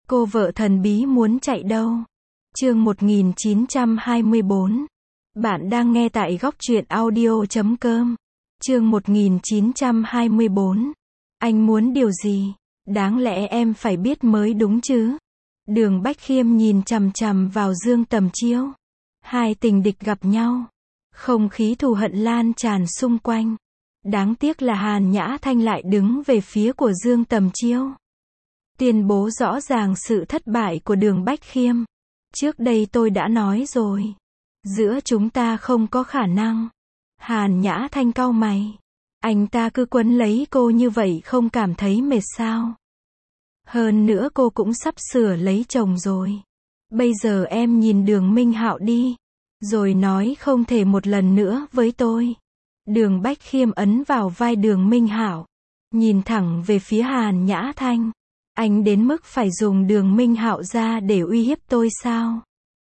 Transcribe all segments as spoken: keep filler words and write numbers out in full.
Cô vợ thần bí muốn chạy đâu? Chương một nghìn chín trăm hai mươi bốn. Bạn đang nghe tại góc truyện audio chấm com. Chương một nghìn chín trăm hai mươi bốn. Anh muốn điều gì? Đáng lẽ em phải biết mới đúng chứ? Đường Bách Khiêm nhìn chằm chằm vào Dương Tầm Chiêu. Hai tình địch gặp nhau. Không khí thù hận lan tràn xung quanh. Đáng tiếc là Hàn Nhã Thanh lại đứng về phía của Dương Tầm Chiêu. Tuyên bố rõ ràng sự thất bại của Đường Bách Khiêm. Trước đây tôi đã nói rồi. Giữa chúng ta không có khả năng. Hàn Nhã Thanh cau mày. Anh ta cứ quấn lấy cô như vậy không cảm thấy mệt sao? Hơn nữa cô cũng sắp sửa lấy chồng rồi. Bây giờ em nhìn Đường Minh Hạo đi. Rồi nói không thể một lần nữa với tôi. Đường Bách Khiêm ấn vào vai Đường Minh Hạo. Nhìn thẳng về phía Hàn Nhã Thanh. Anh đến mức phải dùng Đường Minh Hạo ra để uy hiếp tôi sao?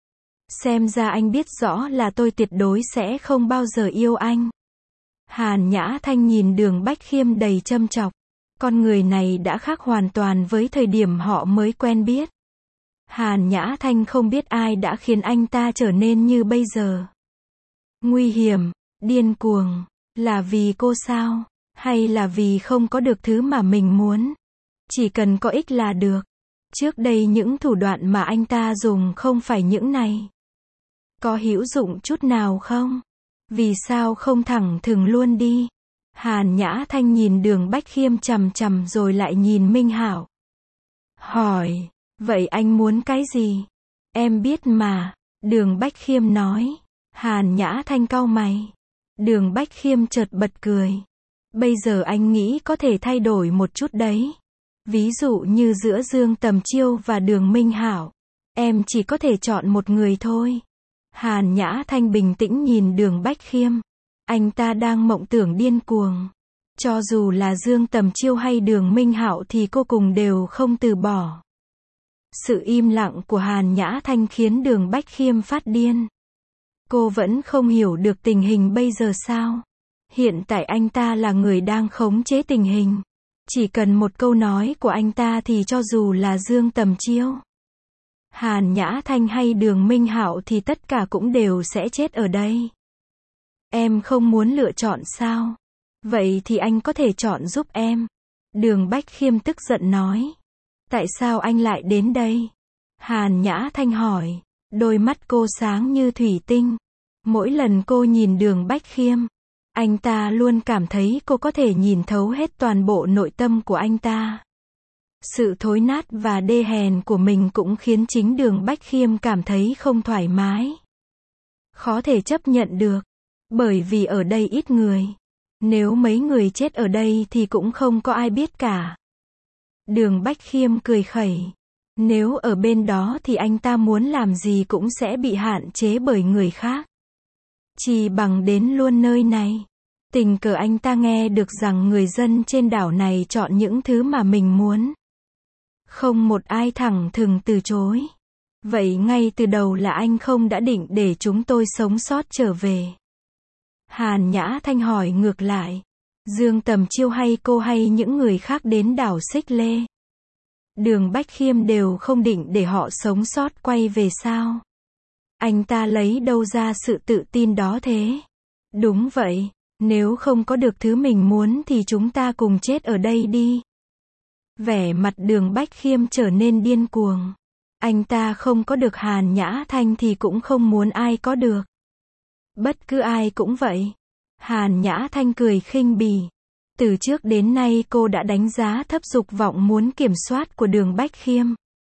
Xem ra anh biết rõ là tôi tuyệt đối sẽ không bao giờ yêu anh. Hàn Nhã Thanh nhìn Đường Bách Khiêm đầy châm chọc. Con người này đã khác hoàn toàn với thời điểm họ mới quen biết. Hàn Nhã Thanh không biết ai đã khiến anh ta trở nên như bây giờ. Nguy hiểm, điên cuồng, là vì cô sao? Hay là vì không có được thứ mà mình muốn? Chỉ cần có ích là được. Trước đây những thủ đoạn mà anh ta dùng không phải những này. Có hữu dụng chút nào không? Vì sao không thẳng thừng luôn đi? Hàn Nhã Thanh nhìn Đường Bách Khiêm chằm chằm rồi lại nhìn Minh Hạo. Hỏi, vậy anh muốn cái gì? Em biết mà, Đường Bách Khiêm nói. Hàn Nhã Thanh cau mày. Đường Bách Khiêm chợt bật cười. Bây giờ anh nghĩ có thể thay đổi một chút đấy. Ví dụ như giữa Dương Tầm Chiêu và Đường Minh Hạo, em chỉ có thể chọn một người thôi. Hàn Nhã Thanh bình tĩnh nhìn Đường Bách Khiêm. Anh ta đang mộng tưởng điên cuồng. Cho dù là Dương Tầm Chiêu hay Đường Minh Hạo thì cô cùng đều không từ bỏ. Sự im lặng của Hàn Nhã Thanh khiến Đường Bách Khiêm phát điên. Cô vẫn không hiểu được tình hình bây giờ sao? Hiện tại anh ta là người đang khống chế tình hình. Chỉ cần một câu nói của anh ta thì cho dù là Dương Tầm Chiêu, Hàn Nhã Thanh hay Đường Minh Hạo thì tất cả cũng đều sẽ chết ở đây. Em không muốn lựa chọn sao? Vậy thì anh có thể chọn giúp em. Đường Bách Khiêm tức giận nói. Tại sao anh lại đến đây? Hàn Nhã Thanh hỏi. Đôi mắt cô sáng như thủy tinh. Mỗi lần cô nhìn Đường Bách Khiêm, anh ta luôn cảm thấy cô có thể nhìn thấu hết toàn bộ nội tâm của anh ta. Sự thối nát và đê hèn của mình cũng khiến chính Đường Bách Khiêm cảm thấy không thoải mái. Khó thể chấp nhận được. Bởi vì ở đây ít người. Nếu mấy người chết ở đây thì cũng không có ai biết cả. Đường Bách Khiêm cười khẩy. Nếu ở bên đó thì anh ta muốn làm gì cũng sẽ bị hạn chế bởi người khác. Chỉ bằng đến luôn nơi này. Tình cờ anh ta nghe được rằng người dân trên đảo này chọn những thứ mà mình muốn. Không một ai thẳng thừng từ chối. Vậy ngay từ đầu là anh không đã định để chúng tôi sống sót trở về? Hàn Nhã Thanh hỏi ngược lại. Dương Tầm Chiêu hay cô hay những người khác đến đảo Xích Lê, Đường Bách Khiêm đều không định để họ sống sót quay về sao? Anh ta lấy đâu ra sự tự tin đó thế? Đúng vậy, nếu không có được thứ mình muốn thì chúng ta cùng chết ở đây đi. Vẻ mặt Đường Bách Khiêm trở nên điên cuồng. Anh ta không có được Hàn Nhã Thanh thì cũng không muốn ai có được. Bất cứ ai cũng vậy. Hàn Nhã Thanh cười khinh bỉ. Từ trước đến nay cô đã đánh giá thấp dục vọng muốn kiểm soát của Đường Bách Khiêm.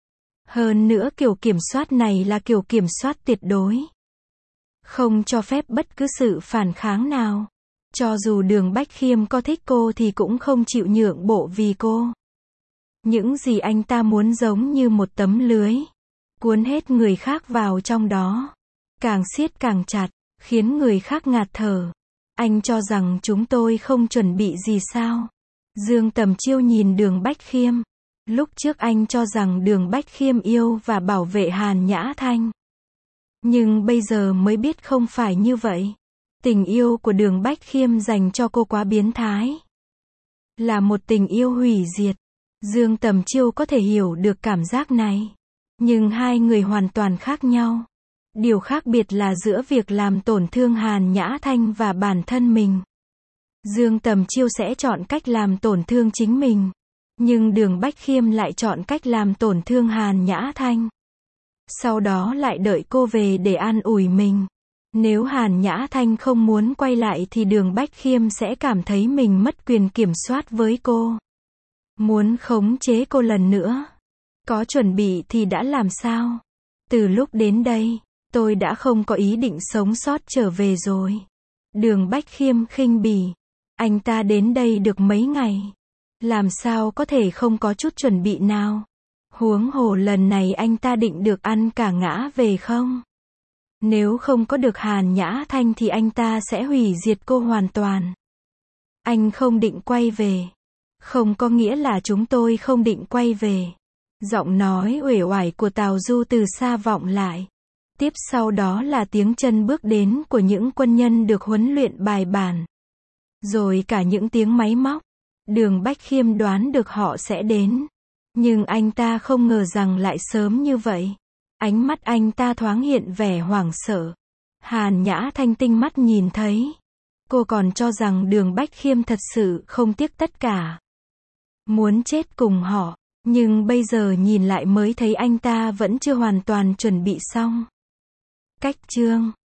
Hơn nữa kiểu kiểm soát này là kiểu kiểm soát tuyệt đối. Không cho phép bất cứ sự phản kháng nào. Cho dù Đường Bách Khiêm có thích cô thì cũng không chịu nhượng bộ vì cô. Những gì anh ta muốn giống như một tấm lưới. Cuốn hết người khác vào trong đó. Càng siết càng chặt, khiến người khác ngạt thở. Anh cho rằng chúng tôi không chuẩn bị gì sao? Dương Tầm Chiêu nhìn Đường Bách Khiêm. Lúc trước anh cho rằng Đường Bách Khiêm yêu và bảo vệ Hàn Nhã Thanh. Nhưng bây giờ mới biết không phải như vậy. Tình yêu của Đường Bách Khiêm dành cho cô quá biến thái. Là một tình yêu hủy diệt. Dương Tầm Chiêu có thể hiểu được cảm giác này. Nhưng hai người hoàn toàn khác nhau. Điều khác biệt là giữa việc làm tổn thương Hàn Nhã Thanh và bản thân mình. Dương Tầm Chiêu sẽ chọn cách làm tổn thương chính mình. Nhưng Đường Bách Khiêm lại chọn cách làm tổn thương Hàn Nhã Thanh. Sau đó lại đợi cô về để an ủi mình. Nếu Hàn Nhã Thanh không muốn quay lại thì Đường Bách Khiêm sẽ cảm thấy mình mất quyền kiểm soát với cô. Muốn khống chế cô lần nữa. Có chuẩn bị thì đã làm sao? Từ lúc đến đây, tôi đã không có ý định sống sót trở về rồi. Đường Bách Khiêm khinh bỉ. Anh ta đến đây được mấy ngày. Làm sao có thể không có chút chuẩn bị nào? Huống hồ lần này anh ta định được ăn cả ngã về không? Nếu không có được Hàn Nhã Thanh thì anh ta sẽ hủy diệt cô hoàn toàn. Anh không định quay về. Không có nghĩa là chúng tôi không định quay về. Giọng nói uể oải của Tào Du từ xa vọng lại. Tiếp sau đó là tiếng chân bước đến của những quân nhân được huấn luyện bài bản. Rồi cả những tiếng máy móc. Đường Bách Khiêm đoán được họ sẽ đến. Nhưng anh ta không ngờ rằng lại sớm như vậy. Ánh mắt anh ta thoáng hiện vẻ hoảng sợ. Hàn Nhã Thanh tinh mắt nhìn thấy. Cô còn cho rằng Đường Bách Khiêm thật sự không tiếc tất cả. Muốn chết cùng họ. Nhưng bây giờ nhìn lại mới thấy anh ta vẫn chưa hoàn toàn chuẩn bị xong. Cách chương